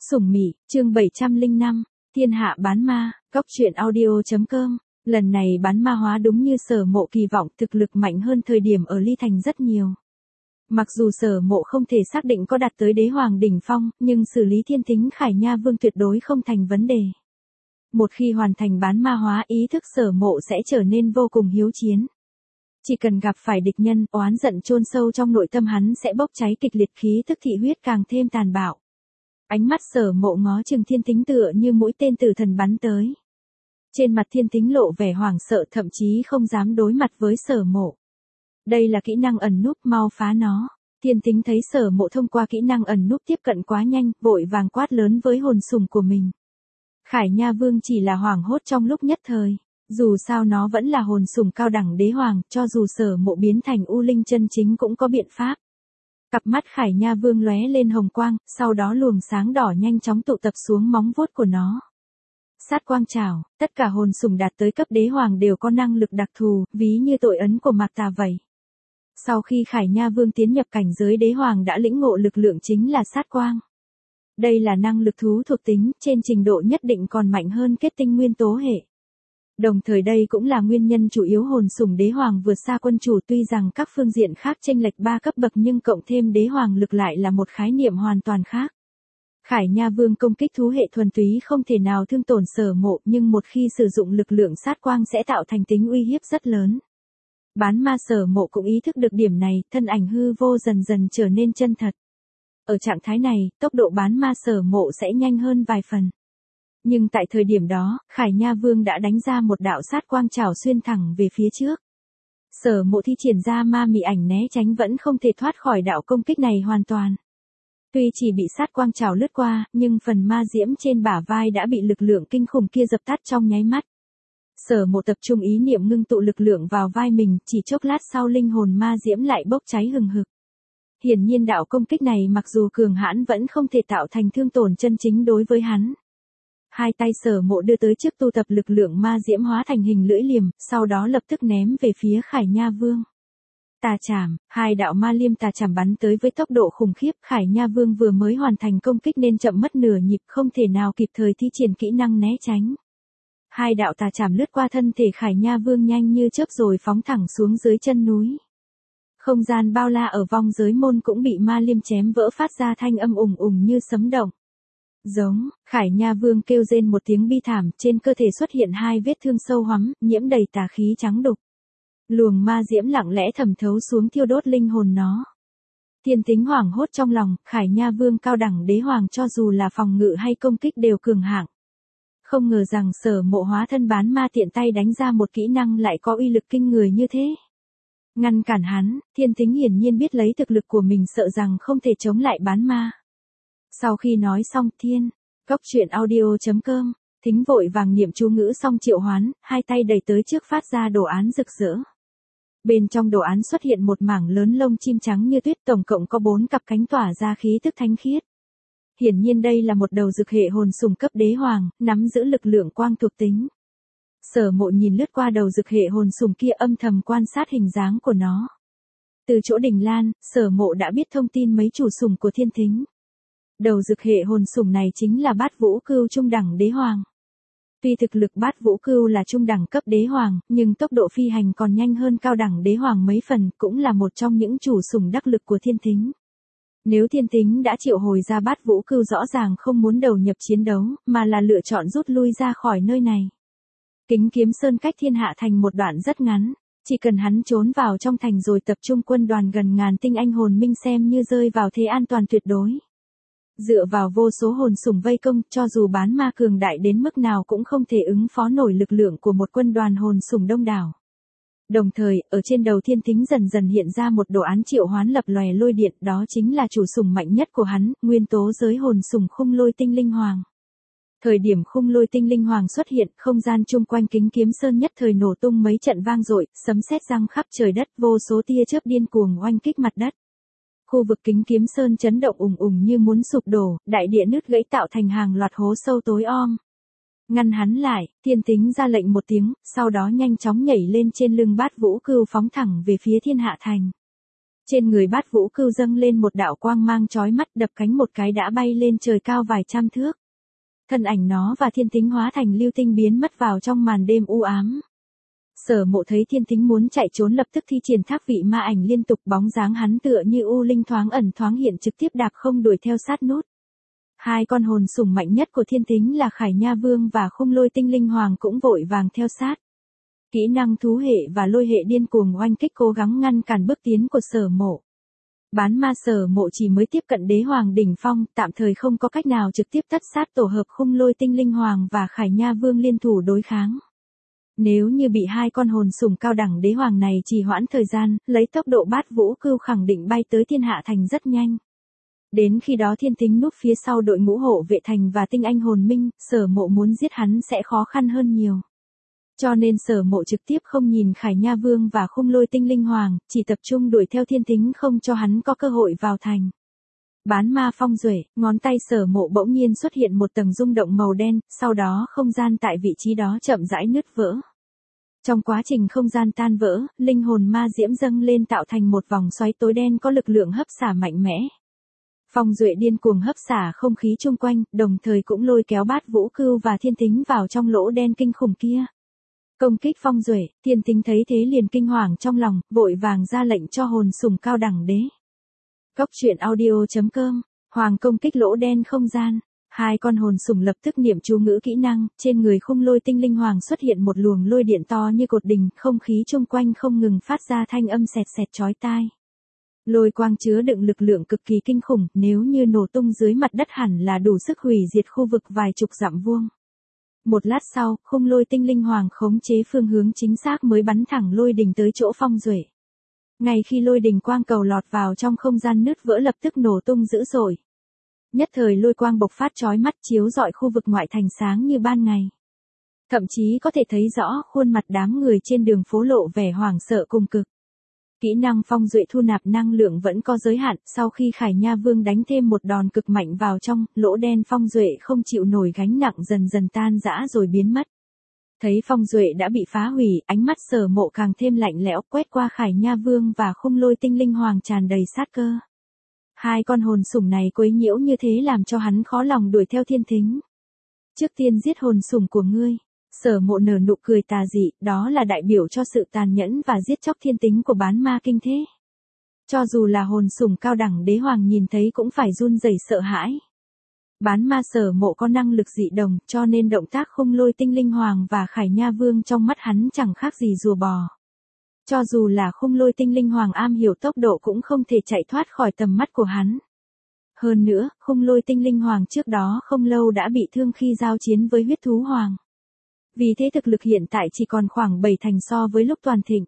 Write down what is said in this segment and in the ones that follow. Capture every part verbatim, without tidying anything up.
Sủng Mị, chương bảy trăm lẻ năm, Thiên hạ bán ma, góc truyện audio chấm com. Lần này bán ma hóa đúng như Sở Mộ kỳ vọng, thực lực mạnh hơn thời điểm ở Ly Thành rất nhiều. Mặc dù Sở Mộ không thể xác định có đạt tới đế hoàng đỉnh phong, nhưng xử lý thiên tính Khải Nha Vương tuyệt đối không thành vấn đề. Một khi hoàn thành bán ma hóa, ý thức Sở Mộ sẽ trở nên vô cùng hiếu chiến. Chỉ cần gặp phải địch nhân, oán giận chôn sâu trong nội tâm hắn sẽ bốc cháy kịch liệt, khí tức thị huyết càng thêm tàn bạo. Ánh mắt Sở Mộ ngó chừng thiên tính tựa như mũi tên tử thần bắn tới. Trên mặt thiên tính lộ vẻ hoảng sợ, thậm chí không dám đối mặt với Sở Mộ. Đây là kỹ năng ẩn núp, mau phá nó. Thiên tính thấy Sở Mộ thông qua kỹ năng ẩn núp tiếp cận quá nhanh, vội vàng quát lớn với hồn sùng của mình. Khải Nha Vương chỉ là hoảng hốt trong lúc nhất thời. Dù sao nó vẫn là hồn sùng cao đẳng đế hoàng, cho dù Sở Mộ biến thành U Linh chân chính cũng có biện pháp. Cặp mắt Khải Nha Vương lóe lên hồng quang, sau đó luồng sáng đỏ nhanh chóng tụ tập xuống móng vuốt của nó. Sát quang trảo, tất cả hồn sùng đạt tới cấp đế hoàng đều có năng lực đặc thù, ví như tội ấn của Mạc Tà vậy. Sau khi Khải Nha Vương tiến nhập cảnh giới đế hoàng đã lĩnh ngộ lực lượng chính là sát quang. Đây là năng lực thú thuộc tính, trên trình độ nhất định còn mạnh hơn kết tinh nguyên tố hệ. Đồng thời đây cũng là nguyên nhân chủ yếu hồn sủng đế hoàng vượt xa quân chủ, tuy rằng các phương diện khác chênh lệch ba cấp bậc nhưng cộng thêm đế hoàng lực lại là một khái niệm hoàn toàn khác. Khải Nha Vương công kích thú hệ thuần túy không thể nào thương tổn Sở Mộ, nhưng một khi sử dụng lực lượng sát quang sẽ tạo thành tính uy hiếp rất lớn. Bán ma Sở Mộ cũng ý thức được điểm này, thân ảnh hư vô dần dần trở nên chân thật. Ở trạng thái này, tốc độ bán ma Sở Mộ sẽ nhanh hơn vài phần. Nhưng tại thời điểm đó, Khải Nha Vương đã đánh ra một đạo sát quang trảo xuyên thẳng về phía trước. Sở Mộ thi triển ra ma mị ảnh né tránh vẫn không thể thoát khỏi đạo công kích này hoàn toàn. Tuy chỉ bị sát quang trảo lướt qua, nhưng phần ma diễm trên bả vai đã bị lực lượng kinh khủng kia dập tắt trong nháy mắt. Sở Mộ tập trung ý niệm ngưng tụ lực lượng vào vai mình, chỉ chốc lát sau linh hồn ma diễm lại bốc cháy hừng hực. Hiển nhiên đạo công kích này mặc dù cường hãn vẫn không thể tạo thành thương tổn chân chính đối với hắn. Hai tay Sở Mộ đưa tới trước tu tập lực lượng ma diễm hóa thành hình lưỡi liềm, sau đó lập tức ném về phía Khải Nha Vương. Tà chảm, hai đạo ma liêm tà chảm bắn tới với tốc độ khủng khiếp, Khải Nha Vương vừa mới hoàn thành công kích nên chậm mất nửa nhịp, không thể nào kịp thời thi triển kỹ năng né tránh. Hai đạo tà chảm lướt qua thân thể Khải Nha Vương nhanh như chớp rồi phóng thẳng xuống dưới chân núi. Không gian bao la ở vong giới môn cũng bị ma liêm chém vỡ, phát ra thanh âm ùng ùng như sấm động. Giống, Khải Nha Vương kêu rên một tiếng bi thảm, trên cơ thể xuất hiện hai vết thương sâu hoắm, nhiễm đầy tà khí trắng đục. Luồng ma diễm lặng lẽ thẩm thấu xuống thiêu đốt linh hồn nó. Thiên tính hoảng hốt trong lòng, Khải Nha Vương cao đẳng đế hoàng cho dù là phòng ngự hay công kích đều cường hạng. Không ngờ rằng Sở Mộ hóa thân bán ma tiện tay đánh ra một kỹ năng lại có uy lực kinh người như thế. Ngăn cản hắn, thiên tính hiển nhiên biết lấy thực lực của mình sợ rằng không thể chống lại bán ma. Sau khi nói xong, thiên, góc truyện audio chấm com, Thính vội vàng niệm chú ngữ xong triệu hoán, hai tay đẩy tới trước phát ra đồ án rực rỡ. Bên trong đồ án xuất hiện một mảng lớn lông chim trắng như tuyết, tổng cộng có bốn cặp cánh tỏa ra khí tức thánh khiết. Hiển nhiên đây là một đầu dực hệ hồn sùng cấp đế hoàng, nắm giữ lực lượng quang thuộc tính. Sở Mộ nhìn lướt qua đầu dực hệ hồn sùng kia, âm thầm quan sát hình dáng của nó. Từ chỗ đỉnh lan, Sở Mộ đã biết thông tin mấy chủ sùng của thiên tính. Đầu dực hệ hồn sùng này chính là Bát Vũ Cưu trung đẳng đế hoàng. Tuy thực lực Bát Vũ Cưu là trung đẳng cấp đế hoàng, nhưng tốc độ phi hành còn nhanh hơn cao đẳng đế hoàng mấy phần, cũng là một trong những chủ sủng đắc lực của thiên tính. Nếu thiên tính đã triệu hồi ra Bát Vũ Cưu rõ ràng không muốn đầu nhập chiến đấu, mà là lựa chọn rút lui ra khỏi nơi này. Kính Kiếm Sơn cách thiên hạ thành một đoạn rất ngắn, chỉ cần hắn trốn vào trong thành rồi tập trung quân đoàn gần ngàn tinh anh hồn minh xem như rơi vào thế an toàn tuyệt đối. Dựa vào vô số hồn sủng vây công, cho dù bán ma cường đại đến mức nào cũng không thể ứng phó nổi lực lượng của một quân đoàn hồn sủng đông đảo. Đồng thời, ở trên đầu thiên tính dần dần hiện ra một đồ án triệu hoán lập lòe lôi điện, đó chính là chủ sủng mạnh nhất của hắn, nguyên tố giới hồn sủng Khung Lôi Tinh Linh Hoàng. Thời điểm Khung Lôi Tinh Linh Hoàng xuất hiện, không gian chung quanh Kính Kiếm Sơn nhất thời nổ tung mấy trận vang dội, sấm sét giăng khắp trời đất, vô số tia chớp điên cuồng oanh kích mặt đất. Khu vực Kính Kiếm Sơn chấn động ùng ùng như muốn sụp đổ, đại địa nứt gãy tạo thành hàng loạt hố sâu tối om. Ngăn hắn lại, thiên tính ra lệnh một tiếng, sau đó nhanh chóng nhảy lên trên lưng Bát Vũ Cưu phóng thẳng về phía thiên hạ thành. Trên người Bát Vũ Cưu dâng lên một đạo quang mang chói mắt, đập cánh một cái đã bay lên trời cao vài trăm thước. Thân ảnh nó và Thiên Tính hóa thành lưu tinh biến mất vào trong màn đêm u ám. Sở Mộ thấy Thiên Tính muốn chạy trốn lập tức thi triển thác vị ma ảnh liên tục, bóng dáng hắn tựa như u linh thoáng ẩn thoáng hiện, trực tiếp đạp không đuổi theo sát nút. Hai con hồn sủng mạnh nhất của Thiên Tính là Khải Nha Vương và Khung Lôi Tinh Linh Hoàng cũng vội vàng theo sát. Kỹ năng thú hệ và lôi hệ điên cuồng oanh kích cố gắng ngăn cản bước tiến của Sở Mộ. Bán ma Sở Mộ chỉ mới tiếp cận đế hoàng đỉnh phong, tạm thời không có cách nào trực tiếp tất sát tổ hợp Khung Lôi Tinh Linh Hoàng và Khải Nha Vương liên thủ đối kháng. Nếu như bị hai con hồn sủng cao đẳng đế hoàng này trì hoãn thời gian, lấy tốc độ Bát Vũ Cưu khẳng định bay tới Thiên Hạ Thành rất nhanh. Đến khi đó Thiên Tính núp phía sau đội ngũ hộ vệ thành và tinh anh hồn minh, Sở Mộ muốn giết hắn sẽ khó khăn hơn nhiều. Cho nên Sở Mộ trực tiếp không nhìn Khải Nha Vương và Khung Lôi Tinh Linh Hoàng, chỉ tập trung đuổi theo Thiên Tính không cho hắn có cơ hội vào thành. Bán ma phong duệ, ngón tay Sở Mộ bỗng nhiên xuất hiện một tầng rung động màu đen, sau đó không gian tại vị trí đó chậm rãi nứt vỡ. Trong quá trình không gian tan vỡ, linh hồn ma diễm dâng lên tạo thành một vòng xoáy tối đen có lực lượng hấp xả mạnh mẽ. Phong duệ điên cuồng hấp xả không khí chung quanh, đồng thời cũng lôi kéo Bát Vũ Cưu và Thiên Tính vào trong lỗ đen kinh khủng kia. Công kích phong duệ, Thiên Tính thấy thế liền kinh hoàng trong lòng, vội vàng ra lệnh cho hồn sủng cao đẳng đế. Cốc truyện audio chấm com, Hoàng công kích lỗ đen không gian. Hai con hồn sủng lập tức niệm chú ngữ kỹ năng, trên người Khung Lôi Tinh Linh Hoàng xuất hiện một luồng lôi điện to như cột đình, không khí chung quanh không ngừng phát ra thanh âm sẹt sẹt chói tai. Lôi quang chứa đựng lực lượng cực kỳ kinh khủng, nếu như nổ tung dưới mặt đất hẳn là đủ sức hủy diệt khu vực vài chục dặm vuông. Một lát sau, Khung Lôi Tinh Linh Hoàng khống chế phương hướng chính xác mới bắn thẳng lôi đình tới chỗ phong duệ. Ngay khi lôi đình quang cầu lọt vào trong không gian nứt vỡ lập tức nổ tung dữ dội. Nhất thời lôi quang bộc phát chói mắt chiếu rọi khu vực ngoại thành sáng như ban ngày. Thậm chí có thể thấy rõ khuôn mặt đám người trên đường phố lộ vẻ hoảng sợ cùng cực. Kỹ năng phong duệ thu nạp năng lượng vẫn có giới hạn, sau khi Khải Nha Vương đánh thêm một đòn cực mạnh vào trong, lỗ đen phong duệ không chịu nổi gánh nặng dần dần tan rã rồi biến mất. Thấy phong duệ đã bị phá hủy, ánh mắt Sở Mộ càng thêm lạnh lẽo, quét qua Khải Nha Vương và Khung Lôi Tinh Linh Hoàng tràn đầy sát cơ. Hai con hồn sủng này quấy nhiễu như thế làm cho hắn khó lòng đuổi theo Thiên Tính. Trước tiên giết hồn sủng của ngươi. Sở Mộ nở nụ cười tà dị, đó là đại biểu cho sự tàn nhẫn và giết chóc Thiên Tính của bán ma kinh thế. Cho dù là hồn sủng cao đẳng đế hoàng nhìn thấy cũng phải run rẩy sợ hãi. Bán ma Sở Mộ có năng lực dị đồng, cho nên động tác Khung Lôi Tinh Linh Hoàng và Khải Nha Vương trong mắt hắn chẳng khác gì rùa bò. Cho dù là Khung Lôi Tinh Linh Hoàng am hiểu tốc độ cũng không thể chạy thoát khỏi tầm mắt của hắn. Hơn nữa, Khung Lôi Tinh Linh Hoàng trước đó không lâu đã bị thương khi giao chiến với huyết thú hoàng. Vì thế thực lực hiện tại chỉ còn khoảng bảy thành so với lúc toàn thịnh.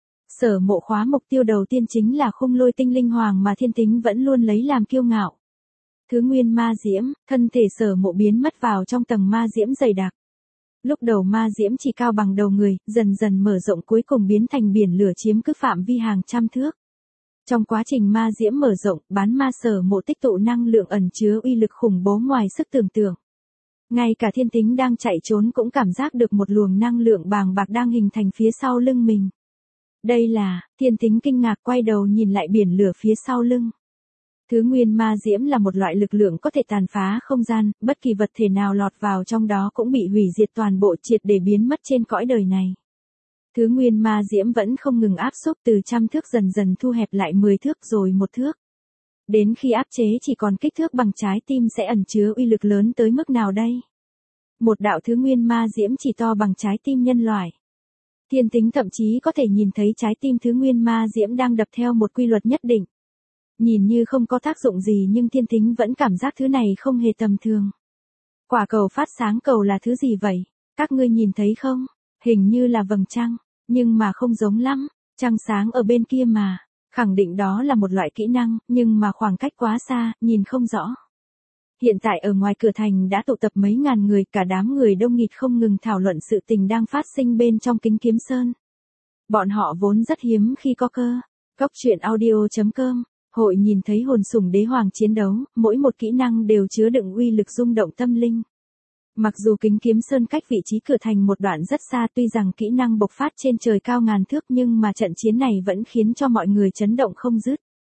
Sở Mộ khóa mục tiêu đầu tiên chính là Khung Lôi Tinh Linh Hoàng mà Thiên Tính vẫn luôn lấy làm kiêu ngạo. Thứ nguyên ma diễm, thân thể Sở Mộ biến mất vào trong tầng ma diễm dày đặc. Lúc đầu ma diễm chỉ cao bằng đầu người, dần dần mở rộng cuối cùng biến thành biển lửa chiếm cứ phạm vi hàng trăm thước. Trong quá trình ma diễm mở rộng, bán ma Sở Mộ tích tụ năng lượng ẩn chứa uy lực khủng bố ngoài sức tưởng tượng. Ngay cả Thiên Tính đang chạy trốn cũng cảm giác được một luồng năng lượng bàng bạc đang hình thành phía sau lưng mình. Đây là, Thiên Tính kinh ngạc quay đầu nhìn lại biển lửa phía sau lưng. Thứ nguyên ma diễm là một loại lực lượng có thể tàn phá không gian, bất kỳ vật thể nào lọt vào trong đó cũng bị hủy diệt toàn bộ triệt để biến mất trên cõi đời này. Thứ nguyên ma diễm vẫn không ngừng áp xúc từ trăm thước dần dần thu hẹp lại mười thước rồi một thước. Đến khi áp chế chỉ còn kích thước bằng trái tim sẽ ẩn chứa uy lực lớn tới mức nào đây? Một đạo thứ nguyên ma diễm chỉ to bằng trái tim nhân loại. Thiên Tính thậm chí có thể nhìn thấy trái tim thứ nguyên ma diễm đang đập theo một quy luật nhất định. Nhìn như không có tác dụng gì nhưng Thiên Tính vẫn cảm giác thứ này không hề tầm thường. Quả cầu phát sáng cầu là thứ gì vậy? Các ngươi nhìn thấy không? Hình như là vầng trăng, nhưng mà không giống lắm, trăng sáng ở bên kia mà. Khẳng định đó là một loại kỹ năng, nhưng mà khoảng cách quá xa, nhìn không rõ. Hiện tại ở ngoài cửa thành đã tụ tập mấy ngàn người, cả đám người đông nghịt không ngừng thảo luận sự tình đang phát sinh bên trong Kính Kiếm Sơn. Bọn họ vốn rất hiếm khi có cơ. Cốc truyện audio chấm com, hội nhìn thấy hồn sủng đế hoàng chiến đấu, mỗi một kỹ năng đều chứa đựng uy lực rung động tâm linh. Mặc dù Kính Kiếm Sơn cách vị trí cửa thành một đoạn rất xa, tuy rằng kỹ năng bộc phát trên trời cao ngàn thước nhưng mà trận chiến này vẫn khiến cho mọi người chấn động không dứt.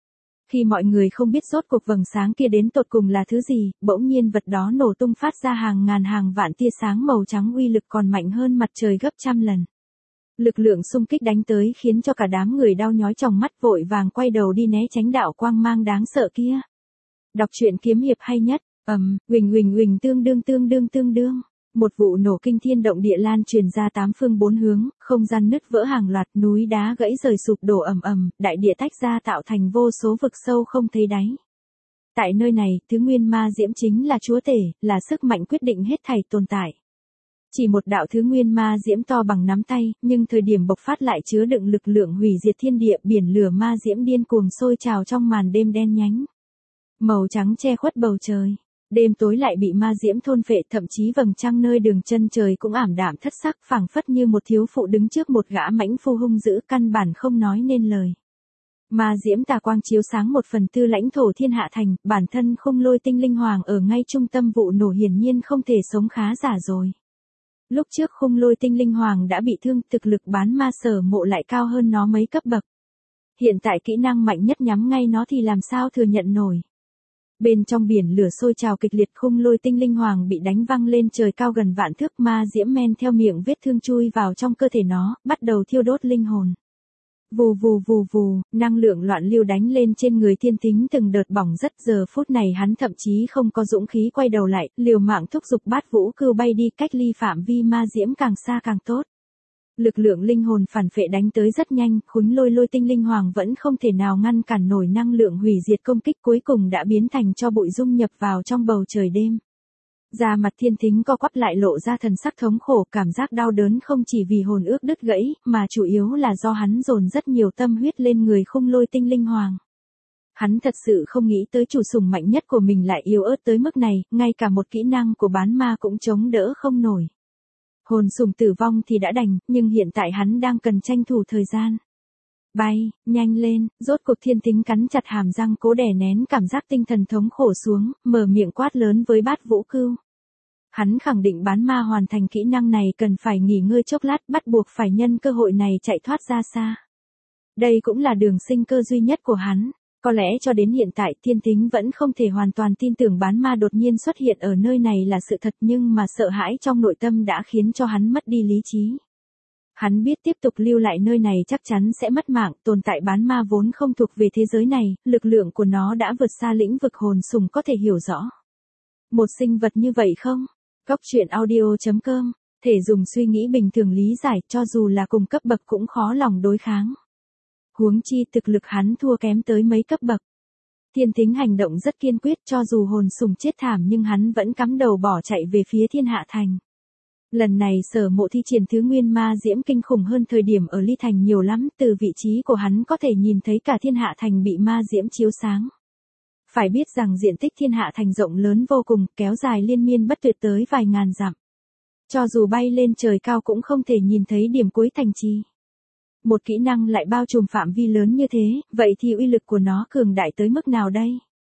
Khi mọi người không biết rốt cuộc vầng sáng kia đến tột cùng là thứ gì, bỗng nhiên vật đó nổ tung phát ra hàng ngàn hàng vạn tia sáng màu trắng uy lực còn mạnh hơn mặt trời gấp trăm lần. Lực lượng xung kích đánh tới khiến cho cả đám người đau nhói tròng mắt vội vàng quay đầu đi né tránh đạo quang mang đáng sợ kia. Đọc truyện kiếm hiệp hay nhất, ầm, huỳnh huỳnh huỳnh tương đương tương đương tương đương. Một vụ nổ kinh thiên động địa lan truyền ra tám phương bốn hướng, không gian nứt vỡ hàng loạt, núi đá gãy rời sụp đổ ầm ầm, đại địa tách ra tạo thành vô số vực sâu không thấy đáy. Tại nơi này, thứ nguyên ma diễm chính là chúa tể, là sức mạnh quyết định hết thảy tồn tại. Chỉ một đạo thứ nguyên ma diễm to bằng nắm tay, nhưng thời điểm bộc phát lại chứa đựng lực lượng hủy diệt thiên địa, biển lửa ma diễm điên cuồng sôi trào trong màn đêm đen nhánh. Màu trắng che khuất bầu trời. Đêm tối lại bị ma diễm thôn phệ, thậm chí vầng trăng nơi đường chân trời cũng ảm đạm thất sắc, phảng phất như một thiếu phụ đứng trước một gã mãnh phu hung dữ, căn bản không nói nên lời. Ma diễm tà quang chiếu sáng một phần tư lãnh thổ thiên hạ thành, bản thân Khung Lôi Tinh Linh Hoàng ở ngay trung tâm vụ nổ hiển nhiên không thể sống khá giả rồi. Lúc trước Khung Lôi Tinh Linh Hoàng đã bị thương, thực lực bán ma Sở Mộ lại cao hơn nó mấy cấp bậc. Hiện tại kỹ năng mạnh nhất nhắm ngay nó thì làm sao thừa nhận nổi. Bên trong biển lửa sôi trào kịch liệt, Khung Lôi Tinh Linh Hoàng bị đánh văng lên trời cao gần vạn thước, ma diễm men theo miệng vết thương chui vào trong cơ thể nó, bắt đầu thiêu đốt linh hồn. Vù vù vù vù, năng lượng loạn lưu đánh lên trên người Thiên Tính từng đợt bỏng rất, giờ phút này hắn thậm chí không có dũng khí quay đầu lại, liều mạng thúc giục Bát Vũ Cưu bay đi, cách ly phạm vi ma diễm càng xa càng tốt. Lực lượng linh hồn phản phệ đánh tới rất nhanh, Khún Lôi Lôi Tinh Linh Hoàng vẫn không thể nào ngăn cản nổi năng lượng hủy diệt công kích, cuối cùng đã biến thành tro bụi dung nhập vào trong bầu trời đêm. Da mặt Thiên Tính co quắp lại, lộ ra thần sắc thống khổ, cảm giác đau đớn không chỉ vì hồn ước đứt gãy, mà chủ yếu là do hắn dồn rất nhiều tâm huyết lên người Khung Lôi Tinh Linh Hoàng. Hắn thật sự không nghĩ tới chủ sủng mạnh nhất của mình lại yếu ớt tới mức này, ngay cả một kỹ năng của bán ma cũng chống đỡ không nổi. Hồn sủng tử vong thì đã đành, nhưng hiện tại hắn đang cần tranh thủ thời gian. Bay, nhanh lên, rốt cuộc Thiên Tính cắn chặt hàm răng cố đè nén cảm giác tinh thần thống khổ xuống, mở miệng quát lớn với Bát Vũ Cưu. Hắn khẳng định bán ma hoàn thành kỹ năng này cần phải nghỉ ngơi chốc lát, bắt buộc phải nhân cơ hội này chạy thoát ra xa. Đây cũng là đường sinh cơ duy nhất của hắn. Có lẽ cho đến hiện tại Thiên Tính vẫn không thể hoàn toàn tin tưởng bán ma đột nhiên xuất hiện ở nơi này là sự thật, nhưng mà sợ hãi trong nội tâm đã khiến cho hắn mất đi lý trí. Hắn biết tiếp tục lưu lại nơi này chắc chắn sẽ mất mạng, tồn tại bán ma vốn không thuộc về thế giới này, lực lượng của nó đã vượt xa lĩnh vực hồn sủng có thể hiểu rõ. Một sinh vật như vậy không? Góc truyện audio chấm com, thể dùng suy nghĩ bình thường lý giải, cho dù là cùng cấp bậc cũng khó lòng đối kháng. Huống chi thực lực hắn thua kém tới mấy cấp bậc. Thiên Tính hành động rất kiên quyết, cho dù hồn sủng chết thảm nhưng hắn vẫn cắm đầu bỏ chạy về phía Thiên Hạ Thành. Lần này Sở Mộ thi triển thứ nguyên ma diễm kinh khủng hơn thời điểm ở Ly Thành nhiều lắm, từ vị trí của hắn có thể nhìn thấy cả Thiên Hạ Thành bị ma diễm chiếu sáng. Phải biết rằng diện tích Thiên Hạ Thành rộng lớn vô cùng, kéo dài liên miên bất tuyệt tới vài ngàn dặm. Cho dù bay lên trời cao cũng không thể nhìn thấy điểm cuối thành trì. Một kỹ năng lại bao trùm phạm vi lớn như thế, vậy thì uy lực của nó cường đại tới mức nào đây?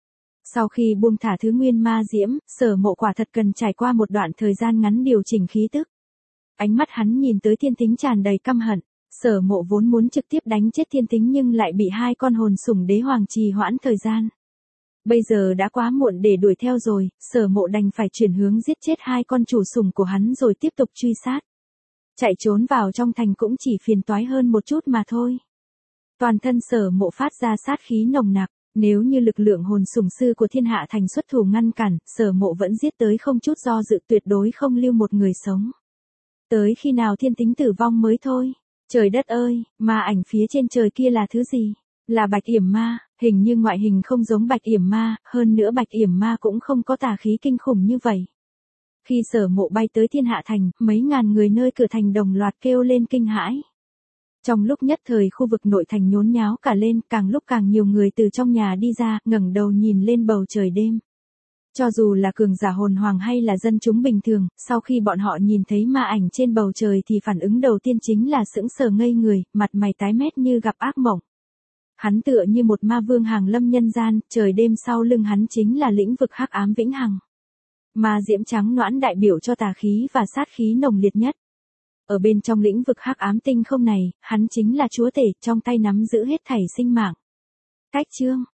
Sau khi buông thả thứ nguyên ma diễm, Sở Mộ quả thật cần trải qua một đoạn thời gian ngắn điều chỉnh khí tức. Ánh mắt hắn nhìn tới Thiên Tính tràn đầy căm hận, Sở Mộ vốn muốn trực tiếp đánh chết Thiên Tính nhưng lại bị hai con hồn sủng đế hoàng trì hoãn thời gian. Bây giờ đã quá muộn để đuổi theo rồi, Sở Mộ đành phải chuyển hướng giết chết hai con chủ sủng của hắn rồi tiếp tục truy sát. Chạy trốn vào trong thành cũng chỉ phiền toái hơn một chút mà thôi. Toàn thân Sở Mộ phát ra sát khí nồng nặc, nếu như lực lượng hồn sủng sư của Thiên Hạ Thành xuất thủ ngăn cản, Sở Mộ vẫn giết tới không chút do dự, tuyệt đối không lưu một người sống. Tới khi nào Thiên Tính tử vong mới thôi. Trời đất ơi, ma ảnh phía trên trời kia là thứ gì? Là Bạch Yểm Ma, hình như ngoại hình không giống Bạch Yểm Ma, hơn nữa Bạch Yểm Ma cũng không có tà khí kinh khủng như vậy. Khi Sở Mộ bay tới Thiên Hạ Thành, mấy ngàn người nơi cửa thành đồng loạt kêu lên kinh hãi. Trong lúc nhất thời khu vực nội thành nhốn nháo cả lên, càng lúc càng nhiều người từ trong nhà đi ra, ngẩng đầu nhìn lên bầu trời đêm. Cho dù là cường giả hồn hoàng hay là dân chúng bình thường, sau khi bọn họ nhìn thấy ma ảnh trên bầu trời thì phản ứng đầu tiên chính là sững sờ ngây người, mặt mày tái mét như gặp ác mộng. Hắn tựa như một ma vương hàng lâm nhân gian, trời đêm sau lưng hắn chính là lĩnh vực hắc ám vĩnh hằng. Ma diễm trắng noãn đại biểu cho tà khí và sát khí nồng liệt nhất. Ở bên trong lĩnh vực hắc ám tinh không này, hắn chính là chúa tể, trong tay nắm giữ hết thảy sinh mạng. Cách chương,